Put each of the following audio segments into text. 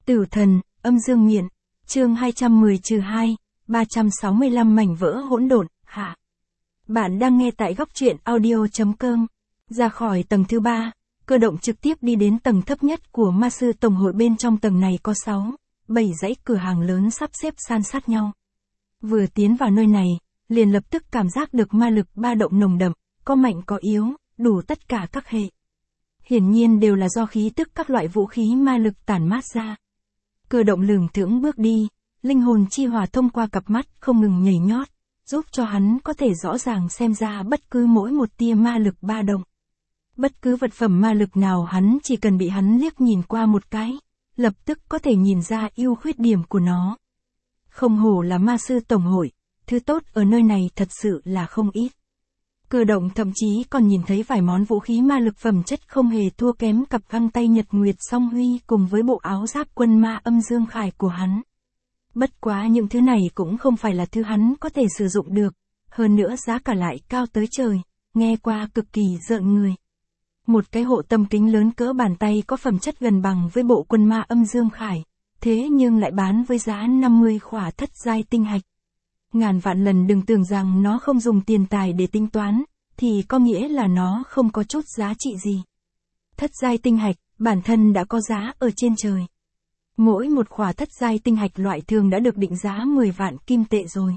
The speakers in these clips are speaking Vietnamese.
Tử thần, âm dương miện, chương 210-2, 365 mảnh vỡ hỗn độn, hạ. Bạn đang nghe tại góc truyện audio.com. Ra khỏi tầng thứ 3, Cơ Động trực tiếp đi đến tầng thấp nhất của ma sư tổng hội. Bên trong tầng này có 7 dãy cửa hàng lớn sắp xếp san sát nhau. Vừa tiến vào nơi này, liền lập tức cảm giác được ma lực ba động nồng đậm, có mạnh có yếu, đủ tất cả các hệ. Hiển nhiên đều là do khí tức các loại vũ khí ma lực tản mát ra. Cơ Động lửng thững bước đi, linh hồn chi hỏa thông qua cặp mắt không ngừng nhảy nhót, giúp cho hắn có thể rõ ràng xem ra bất cứ mỗi một tia ma lực ba động. Bất cứ vật phẩm ma lực nào hắn chỉ cần bị hắn liếc nhìn qua một cái, lập tức có thể nhìn ra ưu khuyết điểm của nó. Không hổ là ma sư tổng hội, thứ tốt ở nơi này thật sự là không ít. Cơ Động thậm chí còn nhìn thấy vài món vũ khí ma lực phẩm chất không hề thua kém cặp găng tay Nhật Nguyệt Song Huy cùng với bộ áo giáp quân ma âm dương khải của hắn. Bất quá những thứ này cũng không phải là thứ hắn có thể sử dụng được, hơn nữa giá cả lại cao tới trời, nghe qua cực kỳ rợn người. Một cái hộ tâm kính lớn cỡ bàn tay có phẩm chất gần bằng với bộ quân ma âm dương khải, thế nhưng lại bán với giá 50 khỏa thất giai tinh hạch. Ngàn vạn lần đừng tưởng rằng nó không dùng tiền tài để tính toán, thì có nghĩa là nó không có chút giá trị gì. Thất giai tinh hạch, bản thân đã có giá ở trên trời. Mỗi một khỏa thất giai tinh hạch loại thường đã được định giá 10 vạn kim tệ rồi.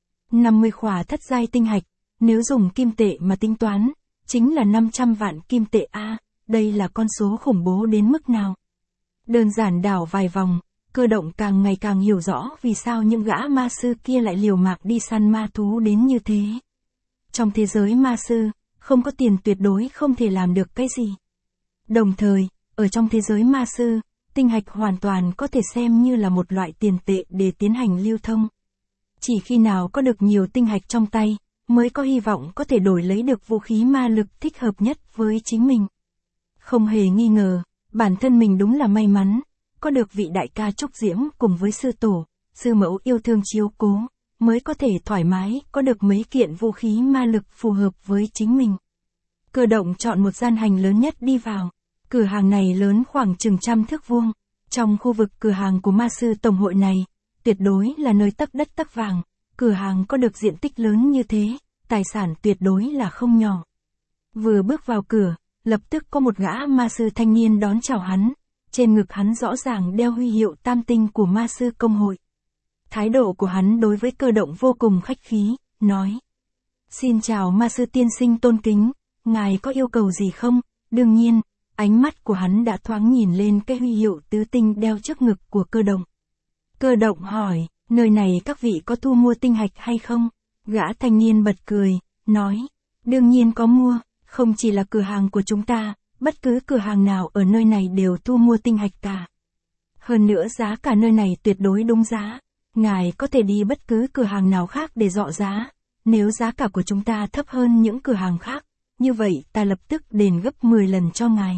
50 khỏa thất giai tinh hạch, nếu dùng kim tệ mà tính toán, chính là 500 vạn kim tệ a, đây là con số khủng bố đến mức nào. Đơn giản đảo vài vòng, Cơ Động càng ngày càng hiểu rõ vì sao những gã ma sư kia lại liều mạng đi săn ma thú đến như thế. Trong thế giới ma sư, không có tiền tuyệt đối không thể làm được cái gì. Đồng thời, ở trong thế giới ma sư, tinh hạch hoàn toàn có thể xem như là một loại tiền tệ để tiến hành lưu thông. Chỉ khi nào có được nhiều tinh hạch trong tay, mới có hy vọng có thể đổi lấy được vũ khí ma lực thích hợp nhất với chính mình. Không hề nghi ngờ, bản thân mình đúng là may mắn, có được vị đại ca Trúc Diễm cùng với sư tổ, sư mẫu yêu thương chiếu cố, mới có thể thoải mái có được mấy kiện vũ khí ma lực phù hợp với chính mình. Cơ Động chọn một gian hành lớn nhất đi vào. Cửa hàng này lớn khoảng chừng 100 thước vuông. Trong khu vực cửa hàng của ma sư tổng hội này, tuyệt đối là nơi tấc đất tấc vàng. Cửa hàng có được diện tích lớn như thế, tài sản tuyệt đối là không nhỏ. Vừa bước vào cửa, lập tức có một gã ma sư thanh niên đón chào hắn. Trên ngực hắn rõ ràng đeo huy hiệu tam tinh của ma sư công hội. Thái độ của hắn đối với Cơ Động vô cùng khách khí, nói: "Xin chào ma sư tiên sinh tôn kính, ngài có yêu cầu gì không?" Đương nhiên, ánh mắt của hắn đã thoáng nhìn lên cái huy hiệu tứ tinh đeo trước ngực của Cơ Động. Cơ Động hỏi: "Nơi này các vị có thu mua tinh hạch hay không?" Gã thanh niên bật cười, nói: "Đương nhiên có mua, không chỉ là cửa hàng của chúng ta, bất cứ cửa hàng nào ở nơi này đều thu mua tinh hạch cả. Hơn nữa giá cả nơi này tuyệt đối đúng giá, ngài có thể đi bất cứ cửa hàng nào khác để dọ giá, nếu giá cả của chúng ta thấp hơn những cửa hàng khác, như vậy ta lập tức đền gấp 10 lần cho ngài."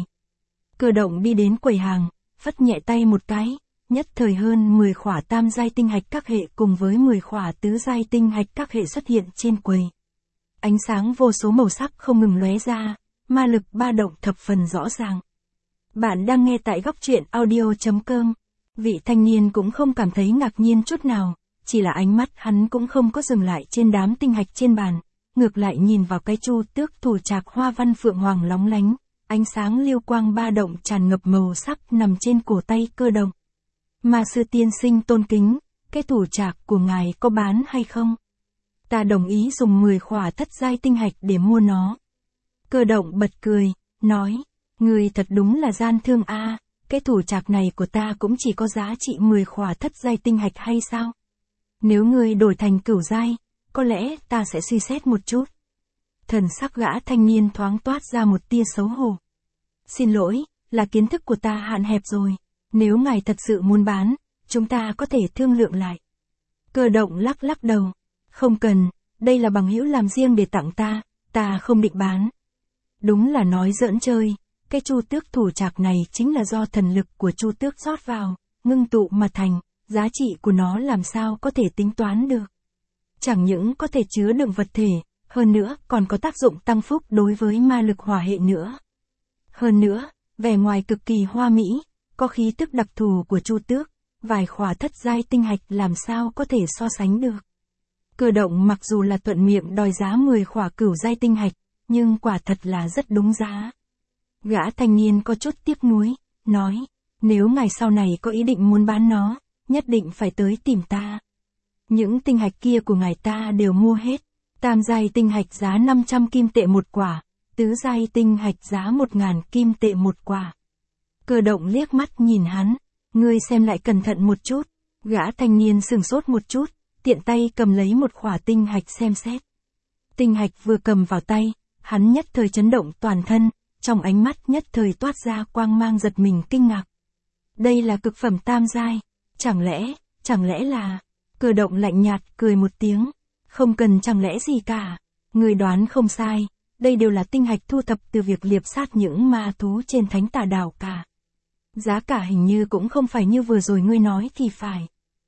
Cơ Động đi đến quầy hàng, phất nhẹ tay một cái, nhất thời hơn 10 khỏa tam giai tinh hạch các hệ cùng với 10 khỏa tứ giai tinh hạch các hệ xuất hiện trên quầy. Ánh sáng vô số màu sắc không ngừng lóe ra, ma lực ba động thập phần rõ ràng. Bạn đang nghe tại góc truyện audio.com. Vị thanh niên cũng không cảm thấy ngạc nhiên chút nào, chỉ là ánh mắt hắn cũng không có dừng lại trên đám tinh hạch trên bàn, ngược lại nhìn vào cái chu tước thủ trạc hoa văn phượng hoàng lóng lánh, ánh sáng lưu quang ba động tràn ngập màu sắc nằm trên cổ tay Cơ Động. "Ma sư tiên sinh tôn kính, cái thủ trạc của ngài có bán hay không? Ta đồng ý dùng 10 khỏa thất giai tinh hạch để mua nó." Cơ Động bật cười, nói: "Ngươi thật đúng là gian thương a, cái thủ trạc này của ta cũng chỉ có giá trị 10 khỏa thất giai tinh hạch hay sao? Nếu ngươi đổi thành cửu giai, có lẽ ta sẽ suy xét một chút." Thần sắc gã thanh niên thoáng toát ra một tia xấu hổ. "Xin lỗi, là kiến thức của ta hạn hẹp rồi, nếu ngài thật sự muốn bán, chúng ta có thể thương lượng lại." Cơ Động lắc lắc đầu: "Không cần, đây là bằng hữu làm riêng để tặng ta không định bán." Đúng là nói giỡn chơi, cái chu tước thủ trạc này chính là do thần lực của chu tước rót vào, ngưng tụ mà thành, giá trị của nó làm sao có thể tính toán được. Chẳng những có thể chứa đựng vật thể, hơn nữa còn có tác dụng tăng phúc đối với ma lực hỏa hệ nữa. Hơn nữa, vẻ ngoài cực kỳ hoa mỹ, có khí tức đặc thù của Chu Tước, vài khỏa thất giai tinh hạch làm sao có thể so sánh được. Cơ động mặc dù là thuận miệng đòi giá 10 khỏa cửu giai tinh hạch, nhưng quả thật là rất đúng giá. Gã thanh niên có chút tiếc nuối, nói, nếu ngày sau này có ý định muốn bán nó, nhất định phải tới tìm ta. Những tinh hạch kia của ngài ta đều mua hết, tam giai tinh hạch giá 500 kim tệ một quả, tứ giai tinh hạch giá 1.000 kim tệ một quả. Cơ động liếc mắt nhìn hắn, ngươi xem lại cẩn thận một chút. Gã thanh niên sửng sốt một chút, tiện tay cầm lấy một khỏa tinh hạch xem xét. Tinh hạch vừa cầm vào tay, hắn nhất thời chấn động toàn thân, trong ánh mắt nhất thời toát ra quang mang giật mình kinh ngạc. Đây là cực phẩm tam giai, chẳng lẽ là... Cơ động lạnh nhạt cười một tiếng, không cần chẳng lẽ gì cả. Người đoán không sai, đây đều là tinh hạch thu thập từ việc liệp sát những ma thú trên Thánh Tà Đảo cả. Giá cả hình như cũng không phải như vừa rồi ngươi nói thì phải.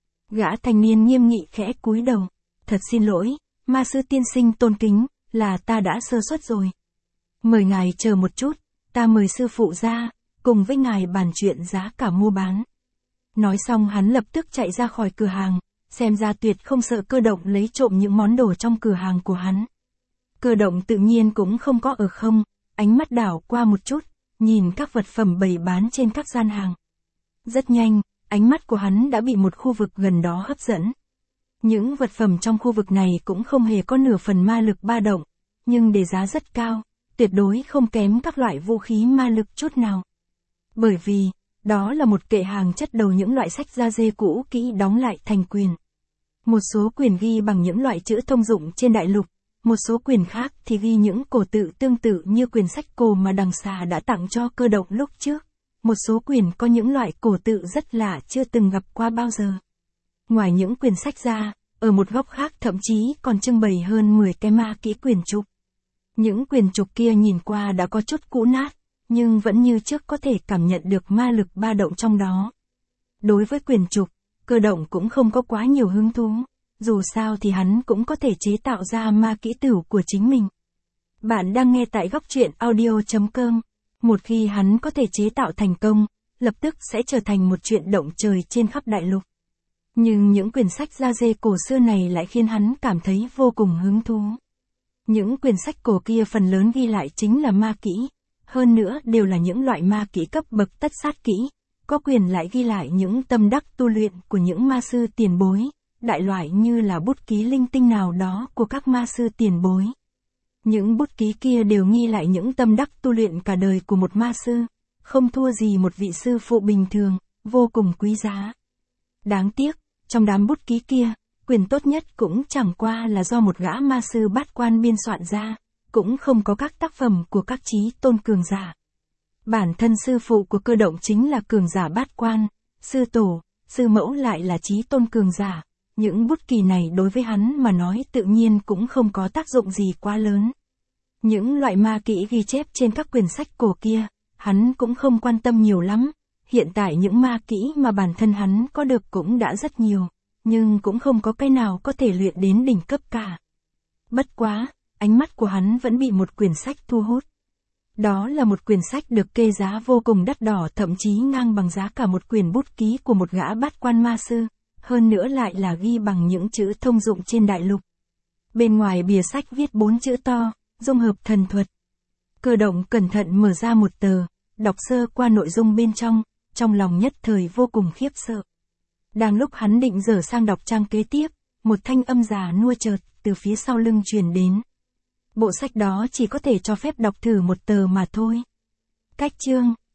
Gã thanh niên nghiêm nghị khẽ cúi đầu, thật xin lỗi, ma sư tiên sinh tôn kính, là ta đã sơ suất rồi. Mời ngài chờ một chút, ta mời sư phụ ra, cùng với ngài bàn chuyện giá cả mua bán. Nói xong hắn lập tức chạy ra khỏi cửa hàng, xem ra tuyệt không sợ Cơ động lấy trộm những món đồ trong cửa hàng của hắn. Cơ động tự nhiên cũng không có ở không, ánh mắt đảo qua một chút, nhìn các vật phẩm bày bán trên các gian hàng. Rất nhanh, ánh mắt của hắn đã bị một khu vực gần đó hấp dẫn. Những vật phẩm trong khu vực này cũng không hề có nửa phần ma lực ba động, nhưng để giá rất cao, tuyệt đối không kém các loại vũ khí ma lực chút nào. Bởi vì, đó là một kệ hàng chất đầu những loại sách da dê cũ kỹ đóng lại thành quyền. Một số quyền ghi bằng những loại chữ thông dụng trên đại lục, một số quyền khác thì ghi những cổ tự tương tự như quyền sách cổ mà đằng xà đã tặng cho Cơ động lúc trước. Một số quyền có những loại cổ tự rất lạ chưa từng gặp qua bao giờ. Ngoài những quyền sách ra, ở một góc khác thậm chí còn trưng bày hơn 10 cái ma kỹ quyền trục. Những quyền trục kia nhìn qua đã có chút cũ nát, nhưng vẫn như trước có thể cảm nhận được ma lực ba động trong đó. Đối với quyền trục, Cơ động cũng không có quá nhiều hứng thú, dù sao thì hắn cũng có thể chế tạo ra ma kỹ tửu của chính mình. Bạn đang nghe tại góc truyện audio.com. Một khi hắn có thể chế tạo thành công, lập tức sẽ trở thành một chuyện động trời trên khắp đại lục. Nhưng những quyển sách da dê cổ xưa này lại khiến hắn cảm thấy vô cùng hứng thú. Những quyển sách cổ kia phần lớn ghi lại chính là ma kỹ, hơn nữa đều là những loại ma kỹ cấp bậc tất sát kỹ, có quyền lại ghi lại những tâm đắc tu luyện của những ma sư tiền bối, đại loại như là bút ký linh tinh nào đó của các ma sư tiền bối. Những bút ký kia đều ghi lại những tâm đắc tu luyện cả đời của một ma sư, không thua gì một vị sư phụ bình thường, vô cùng quý giá. Đáng tiếc, trong đám bút ký kia, quyền tốt nhất cũng chẳng qua là do một gã ma sư bát quan biên soạn ra, cũng không có các tác phẩm của các chí tôn cường giả. Bản thân sư phụ của Cơ động chính là cường giả bát quan, sư tổ, sư mẫu lại là chí tôn cường giả. Những bút ký này đối với hắn mà nói tự nhiên cũng không có tác dụng gì quá lớn. Những loại ma kỹ ghi chép trên các quyển sách cổ kia, hắn cũng không quan tâm nhiều lắm. Hiện tại những ma kỹ mà bản thân hắn có được cũng đã rất nhiều, nhưng cũng không có cái nào có thể luyện đến đỉnh cấp cả. Bất quá, ánh mắt của hắn vẫn bị một quyển sách thu hút. Đó là một quyển sách được kê giá vô cùng đắt đỏ, thậm chí ngang bằng giá cả một quyển bút ký của một gã bát quan ma sư, hơn nữa lại là ghi bằng những chữ thông dụng trên đại lục. Bên ngoài bìa sách viết 4 chữ to, dung hợp thần thuật. Cơ động cẩn thận mở ra một tờ, đọc sơ qua nội dung bên trong lòng nhất thời vô cùng khiếp sợ. Đang lúc hắn định dở sang đọc trang kế tiếp, một thanh âm già nua chợt từ phía sau lưng truyền đến. Bộ sách đó chỉ có thể cho phép đọc thử một tờ mà thôi. Cách chương